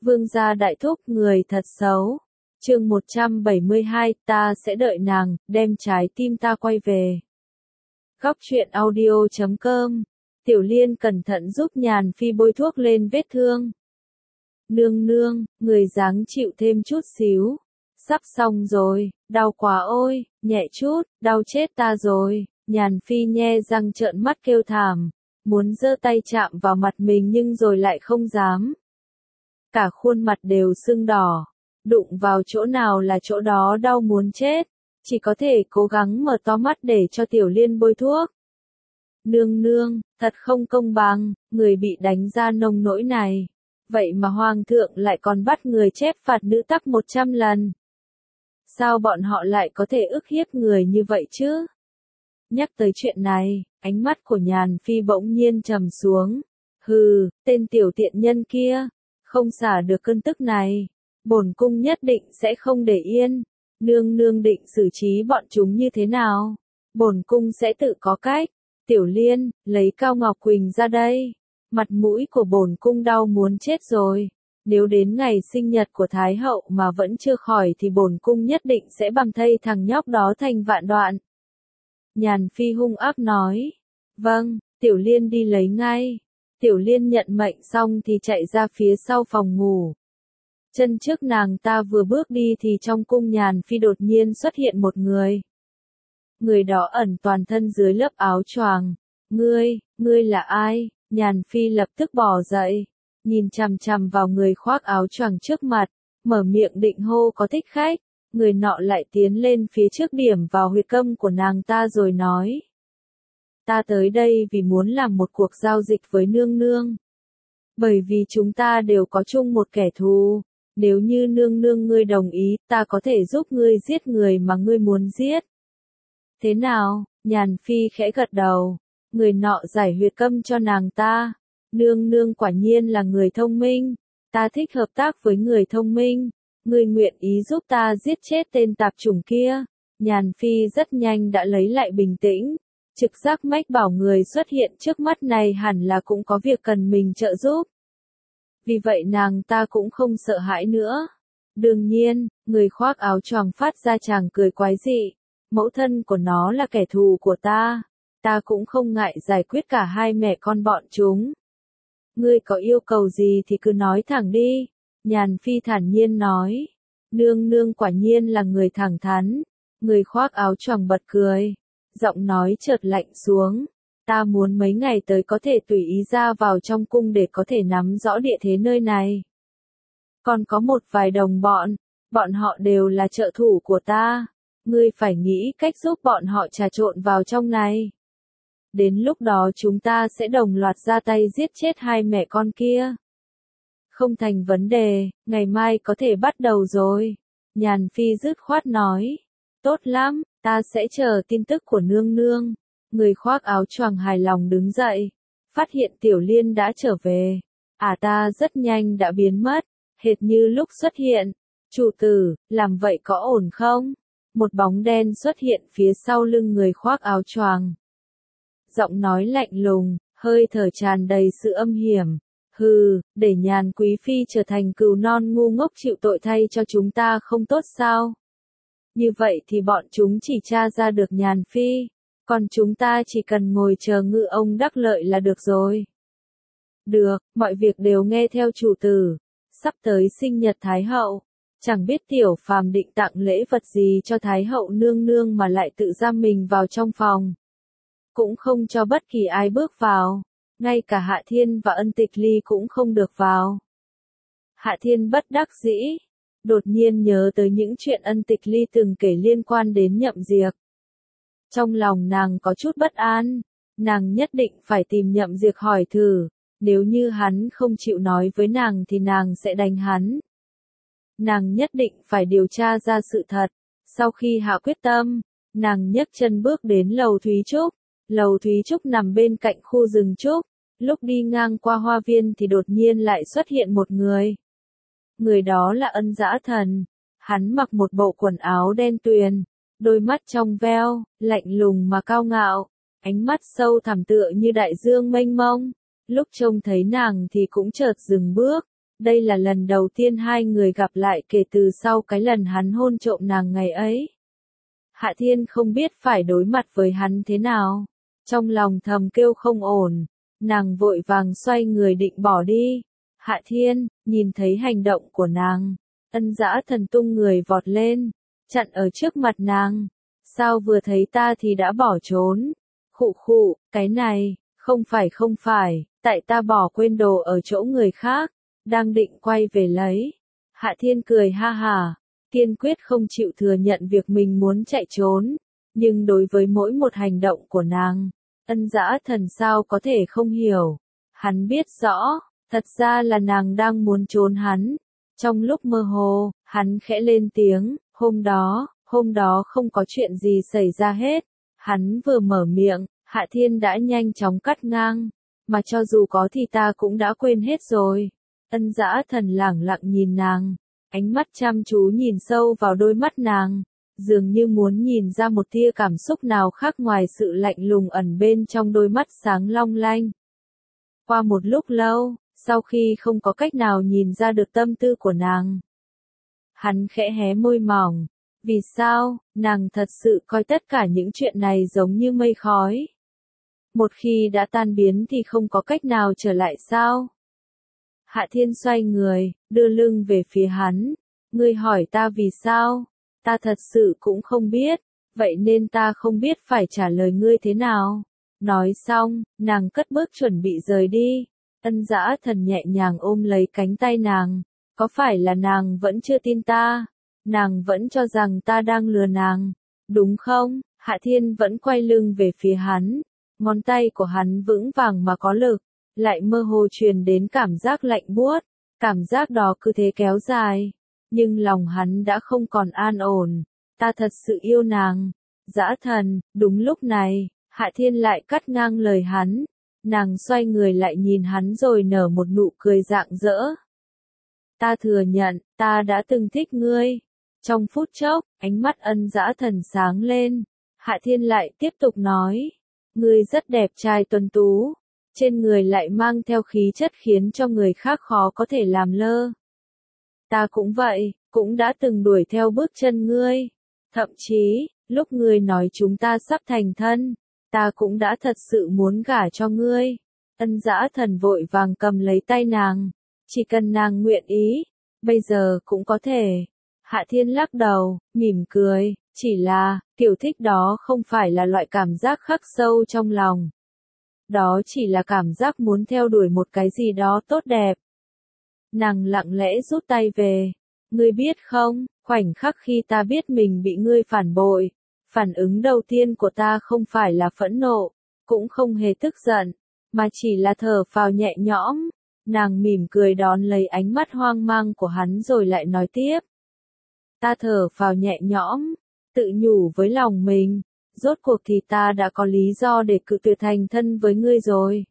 Vương gia đại thúc người thật xấu. Chương 172, ta sẽ đợi nàng, đem trái tim ta quay về. Góc truyện audio.com. Tiểu Liên cẩn thận giúp Nhàn Phi bôi thuốc lên vết thương. Nương nương, người dáng chịu thêm chút xíu. Sắp xong rồi, đau quá ôi, nhẹ chút, đau chết ta rồi. Nhàn Phi nhe răng trợn mắt kêu thảm, muốn giơ tay chạm vào mặt mình nhưng rồi lại không dám. Cả khuôn mặt đều sưng đỏ, đụng vào chỗ nào là chỗ đó đau muốn chết, chỉ có thể cố gắng mở to mắt để cho Tiểu Liên bôi thuốc. Nương nương, thật không công bằng, người bị đánh ra nông nỗi này. Vậy mà Hoàng thượng lại còn bắt người chép phạt nữ tắc 100 lần. Sao bọn họ lại có thể ức hiếp người như vậy chứ? Nhắc tới chuyện này, ánh mắt của Nhàn Phi bỗng nhiên trầm xuống. Hừ, tên tiểu tiện nhân kia, không xả được cơn tức này. Bổn cung nhất định sẽ không để yên. Nương nương định xử trí bọn chúng như thế nào? Bổn cung sẽ tự có cách. Tiểu Liên, lấy Cao Ngọc Quỳnh ra đây. Mặt mũi của bổn cung đau muốn chết rồi. Nếu đến ngày sinh nhật của Thái hậu mà vẫn chưa khỏi thì bổn cung nhất định sẽ băm thây thằng nhóc đó thành vạn đoạn. Nhàn Phi hung ác nói. Vâng, Tiểu Liên đi lấy ngay. Tiểu Liên nhận mệnh xong thì chạy ra phía sau phòng ngủ. Chân trước nàng ta vừa bước đi thì trong cung Nhàn Phi đột nhiên xuất hiện một người. Người đó ẩn toàn thân dưới lớp áo choàng. Ngươi là ai? Nhàn Phi lập tức bỏ dậy, nhìn chằm chằm vào người khoác áo choàng trước mặt, mở miệng định hô có thích khách. Người nọ lại tiến lên phía trước điểm vào huyệt câm của nàng ta rồi nói. Ta tới đây vì muốn làm một cuộc giao dịch với nương nương. Bởi vì chúng ta đều có chung một kẻ thù. Nếu như nương nương ngươi đồng ý, ta có thể giúp ngươi giết người mà ngươi muốn giết. Thế nào? Nhàn Phi khẽ gật đầu. Người nọ giải huyệt câm cho nàng ta. Nương nương quả nhiên là người thông minh. Ta thích hợp tác với người thông minh. Ngươi nguyện ý giúp ta giết chết tên tạp chủng kia. Nhàn Phi rất nhanh đã lấy lại bình tĩnh. Trực giác mách bảo người xuất hiện trước mắt này hẳn là cũng có việc cần mình trợ giúp. Vì vậy nàng ta cũng không sợ hãi nữa. Đương nhiên, người khoác áo choàng phát ra chàng cười quái dị. Mẫu thân của nó là kẻ thù của ta. Ta cũng không ngại giải quyết cả hai mẹ con bọn chúng. Ngươi có yêu cầu gì thì cứ nói thẳng đi. Nhàn Phi thản nhiên nói. Nương nương quả nhiên là người thẳng thắn. Người khoác áo choàng bật cười. Giọng nói chợt lạnh xuống. Ta muốn mấy ngày tới có thể tùy ý ra vào trong cung để có thể nắm rõ địa thế nơi này. Còn có một vài đồng bọn họ đều là trợ thủ của ta. Ngươi phải nghĩ cách giúp bọn họ trà trộn vào trong này. Đến lúc đó chúng ta sẽ đồng loạt ra tay giết chết hai mẹ con kia. Không thành vấn đề, ngày mai có thể bắt đầu rồi. Nhàn Phi dứt khoát nói. Tốt lắm, ta sẽ chờ tin tức của nương nương. Người khoác áo choàng hài lòng đứng dậy. Phát hiện Tiểu Liên đã trở về. Ta rất nhanh đã biến mất. Hệt như lúc xuất hiện. Chủ tử, làm vậy có ổn không? Một bóng đen xuất hiện phía sau lưng người khoác áo choàng. Giọng nói lạnh lùng, hơi thở tràn đầy sự âm hiểm. Hừ, để Nhàn Quý Phi trở thành cừu non ngu ngốc chịu tội thay cho chúng ta không tốt sao? Như vậy thì bọn chúng chỉ tra ra được Nhàn Phi, còn chúng ta chỉ cần ngồi chờ ngự ông đắc lợi là được rồi. Được, mọi việc đều nghe theo chủ tử. Sắp tới sinh nhật Thái hậu, chẳng biết tiểu phàm định tặng lễ vật gì cho Thái hậu nương nương mà lại tự giam mình vào trong phòng. Cũng không cho bất kỳ ai bước vào. Ngay cả Hạ Thiên và Ân Tịch Ly cũng không được vào. Hạ Thiên bất đắc dĩ. Đột nhiên nhớ tới những chuyện Ân Tịch Ly từng kể liên quan đến Nhậm Diệc. Trong lòng nàng có chút bất an. Nàng nhất định phải tìm Nhậm Diệc hỏi thử. Nếu như hắn không chịu nói với nàng thì nàng sẽ đánh hắn. Nàng nhất định phải điều tra ra sự thật. Sau khi hạ quyết tâm, nàng nhấc chân bước đến lầu Thúy Trúc. Lầu Thúy Trúc nằm bên cạnh khu rừng trúc. Lúc đi ngang qua hoa viên thì đột nhiên lại xuất hiện một người. Người đó là Ân Dã Thần. Hắn mặc một bộ quần áo đen tuyền, đôi mắt trong veo, lạnh lùng mà cao ngạo, ánh mắt sâu thẳm tựa như đại dương mênh mông. Lúc trông thấy nàng thì cũng chợt dừng bước, Đây là lần đầu tiên hai người gặp lại kể từ sau cái lần hắn hôn trộm nàng ngày ấy. Hạ Thiên không biết phải đối mặt với hắn thế nào. Trong lòng thầm kêu không ổn, nàng vội vàng xoay người định bỏ đi. Hạ Thiên, nhìn thấy hành động của nàng, Ân Dã Thần tung người vọt lên, chặn ở trước mặt nàng. Sao vừa thấy ta thì đã bỏ trốn? Khụ khụ, cái này, không phải, tại ta bỏ quên đồ ở chỗ người khác, đang định quay về lấy. Hạ Thiên cười ha hả, kiên quyết không chịu thừa nhận việc mình muốn chạy trốn, nhưng đối với mỗi một hành động của nàng, Ân Dã Thần sao có thể không hiểu. Hắn biết rõ, thật ra là nàng đang muốn trốn hắn. Trong lúc mơ hồ, hắn khẽ lên tiếng, hôm đó không có chuyện gì xảy ra hết. Hắn vừa mở miệng, Hạ Thiên đã nhanh chóng cắt ngang, mà cho dù có thì ta cũng đã quên hết rồi. Ân Dã Thần lẳng lặng nhìn nàng, ánh mắt chăm chú nhìn sâu vào đôi mắt nàng, dường như muốn nhìn ra một tia cảm xúc nào khác ngoài sự lạnh lùng ẩn bên trong đôi mắt sáng long lanh. Qua một lúc lâu, sau khi không có cách nào nhìn ra được tâm tư của nàng, hắn khẽ hé môi mỏng. Vì sao, nàng thật sự coi tất cả những chuyện này giống như mây khói? Một khi đã tan biến thì không có cách nào trở lại sao? Hạ Thiên xoay người, đưa lưng về phía hắn. Ngươi hỏi ta vì sao? Ta thật sự cũng không biết, vậy nên ta không biết phải trả lời ngươi thế nào. Nói xong, nàng cất bước chuẩn bị rời đi. Ân Dã Thần nhẹ nhàng ôm lấy cánh tay nàng. Có phải là nàng vẫn chưa tin ta? Nàng vẫn cho rằng ta đang lừa nàng, đúng không? Hạ Thiên vẫn quay lưng về phía hắn. Ngón tay của hắn vững vàng mà có lực, lại mơ hồ truyền đến cảm giác lạnh buốt. Cảm giác đó cứ thế kéo dài. Nhưng lòng hắn đã không còn an ổn. Ta thật sự yêu nàng. Dã Thần, đúng lúc này, Hạ Thiên lại cắt ngang lời hắn. Nàng xoay người lại nhìn hắn rồi nở một nụ cười rạng rỡ. Ta thừa nhận, ta đã từng thích ngươi. Trong phút chốc, ánh mắt Ân Dã Thần sáng lên. Hạ Thiên lại tiếp tục nói. Ngươi rất đẹp trai tuấn tú. Trên người lại mang theo khí chất khiến cho người khác khó có thể làm lơ. Ta cũng vậy, cũng đã từng đuổi theo bước chân ngươi. Thậm chí, lúc ngươi nói chúng ta sắp thành thân, ta cũng đã thật sự muốn gả cho ngươi. Ân Dã Thần vội vàng cầm lấy tay nàng. Chỉ cần nàng nguyện ý, bây giờ cũng có thể. Hạ Thiên lắc đầu, mỉm cười, chỉ là, kiểu thích đó không phải là loại cảm giác khắc sâu trong lòng. Đó chỉ là cảm giác muốn theo đuổi một cái gì đó tốt đẹp. Nàng lặng lẽ rút tay về. Ngươi biết không, khoảnh khắc khi ta biết mình bị ngươi phản bội, phản ứng đầu tiên của ta không phải là phẫn nộ, cũng không hề tức giận, mà chỉ là thở phào nhẹ nhõm. Nàng mỉm cười đón lấy ánh mắt hoang mang của hắn rồi lại nói tiếp. Ta thở phào nhẹ nhõm, tự nhủ với lòng mình, rốt cuộc thì ta đã có lý do để cự tuyệt thành thân với ngươi rồi.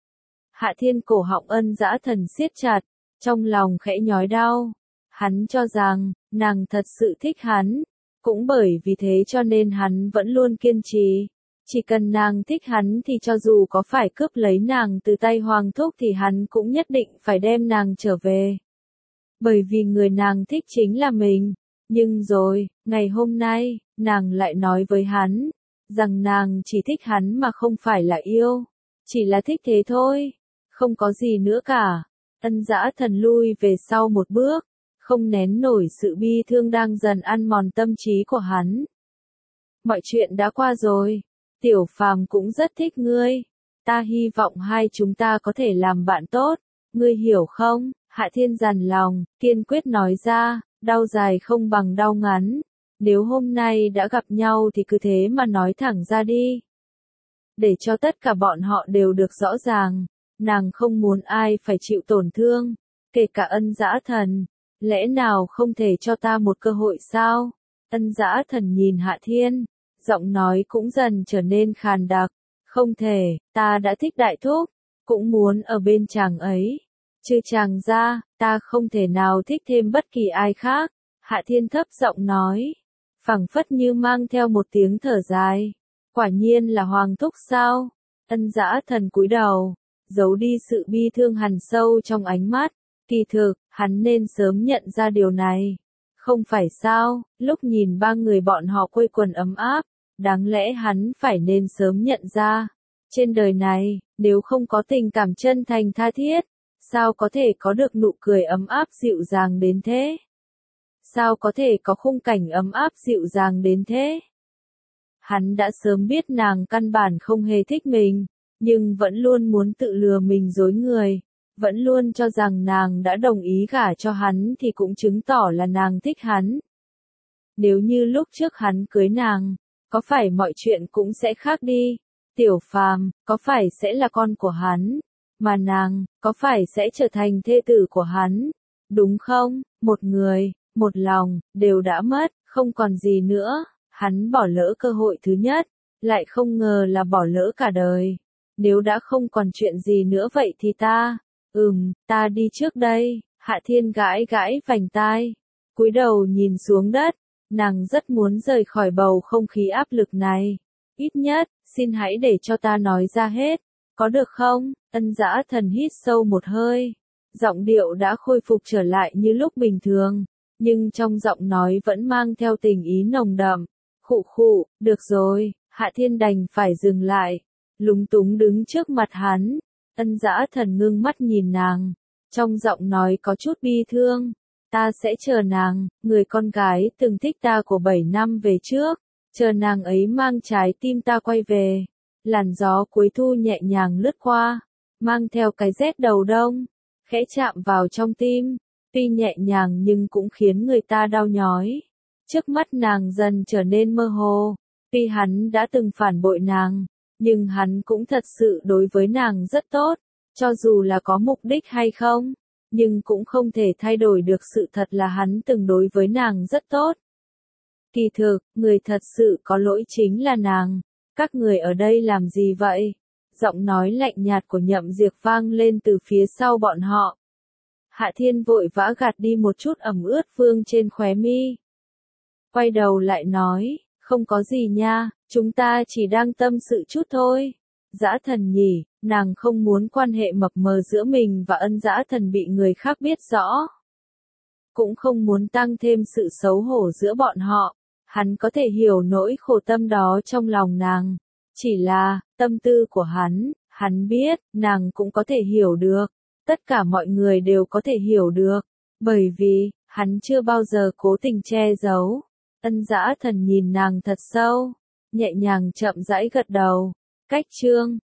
Hạ Thiên cổ họng Ân Dã Thần siết chặt, trong lòng khẽ nhói đau. Hắn cho rằng, nàng thật sự thích hắn, cũng bởi vì thế cho nên hắn vẫn luôn kiên trì. Chỉ cần nàng thích hắn thì cho dù có phải cướp lấy nàng từ tay Hoàng Thúc thì hắn cũng nhất định phải đem nàng trở về. Bởi vì người nàng thích chính là mình. Nhưng rồi, ngày hôm nay, nàng lại nói với hắn, rằng nàng chỉ thích hắn mà không phải là yêu. Chỉ là thích thế thôi, không có gì nữa cả. Ân Dã Thần lui về sau một bước, không nén nổi sự bi thương đang dần ăn mòn tâm trí của hắn. Mọi chuyện đã qua rồi, Tiểu Phàm cũng rất thích ngươi. Ta hy vọng hai chúng ta có thể làm bạn tốt, ngươi hiểu không? Hạ Thiên dằn lòng, kiên quyết nói ra, đau dài không bằng đau ngắn. Nếu hôm nay đã gặp nhau thì cứ thế mà nói thẳng ra đi. Để cho tất cả bọn họ đều được rõ ràng, nàng không muốn ai phải chịu tổn thương, kể cả Ân Dã Thần. Lẽ nào không thể cho ta một cơ hội sao? Ân Dã Thần nhìn Hạ Thiên, giọng nói cũng dần trở nên khàn đặc. Không thể, ta đã thích Đại Thúc, cũng muốn ở bên chàng ấy. Trừ chàng ra, ta không thể nào thích thêm bất kỳ ai khác. Hạ Thiên thấp giọng nói, phảng phất như mang theo một tiếng thở dài. Quả nhiên là Hoàng Thúc sao? Ân Dã Thần cúi đầu, giấu đi sự bi thương hằn sâu trong ánh mắt. Kỳ thực, Hắn nên sớm nhận ra điều này. Không phải sao, lúc nhìn ba người bọn họ quây quần ấm áp, đáng lẽ hắn phải nên sớm nhận ra. Trên đời này, nếu không có tình cảm chân thành tha thiết, sao có thể có được nụ cười ấm áp dịu dàng đến thế? Sao có thể có khung cảnh ấm áp dịu dàng đến thế? Hắn đã sớm biết nàng căn bản không hề thích mình, nhưng vẫn luôn muốn tự lừa mình dối người, vẫn luôn cho rằng nàng đã đồng ý gả cho hắn thì cũng chứng tỏ là nàng thích hắn. Nếu như lúc trước hắn cưới nàng, có phải mọi chuyện cũng sẽ khác đi? Tiểu Phàm, có phải sẽ là con của hắn? Mà nàng, có phải sẽ trở thành thê tử của hắn? Đúng không? Một người, một lòng, đều đã mất, không còn gì nữa. Hắn bỏ lỡ cơ hội thứ nhất, lại không ngờ là bỏ lỡ cả đời. Nếu đã không còn chuyện gì nữa vậy thì ta đi trước đây. Hạ Thiên gãi gãi vành tai, cúi đầu nhìn xuống đất, nàng rất muốn rời khỏi bầu không khí áp lực này. Ít nhất, xin hãy để cho ta nói ra hết, có được không? Ân Dã Thần hít sâu một hơi, giọng điệu đã khôi phục trở lại như lúc bình thường, nhưng trong giọng nói vẫn mang theo tình ý nồng đậm. Khụ khụ, được rồi, Hạ Thiên đành phải dừng lại, lúng túng đứng trước mặt hắn. Ân Dã Thần ngưng mắt nhìn nàng, trong giọng nói có chút bi thương. Ta sẽ chờ nàng, người con gái từng thích ta của 7 năm về trước, chờ nàng ấy mang trái tim ta quay về. Làn gió cuối thu nhẹ nhàng lướt qua, mang theo cái rét đầu đông, khẽ chạm vào trong tim, tuy nhẹ nhàng nhưng cũng khiến người ta đau nhói. Trước mắt nàng dần trở nên mơ hồ, tuy hắn đã từng phản bội nàng, nhưng hắn cũng thật sự đối với nàng rất tốt, cho dù là có mục đích hay không, nhưng cũng không thể thay đổi được sự thật là hắn từng đối với nàng rất tốt. Kỳ thực, người thật sự có lỗi chính là nàng. Các người ở đây làm gì vậy? Giọng nói lạnh nhạt của Nhậm Diệp vang lên từ phía sau bọn họ. Hạ Thiên vội vã gạt đi một chút ẩm ướt vương trên khóe mi. Quay đầu lại nói, không có gì nha, chúng ta chỉ đang tâm sự chút thôi. Dã Thần nhỉ, nàng không muốn quan hệ mập mờ giữa mình và Ân Dã Thần bị người khác biết rõ. Cũng không muốn tăng thêm sự xấu hổ giữa bọn họ. Hắn có thể hiểu nỗi khổ tâm đó trong lòng nàng. Chỉ là, tâm tư của hắn biết, nàng cũng có thể hiểu được. Tất cả mọi người đều có thể hiểu được. Bởi vì, hắn chưa bao giờ cố tình che giấu. Ân Dã Thần nhìn nàng thật sâu, nhẹ nhàng chậm rãi gật đầu. Cách chương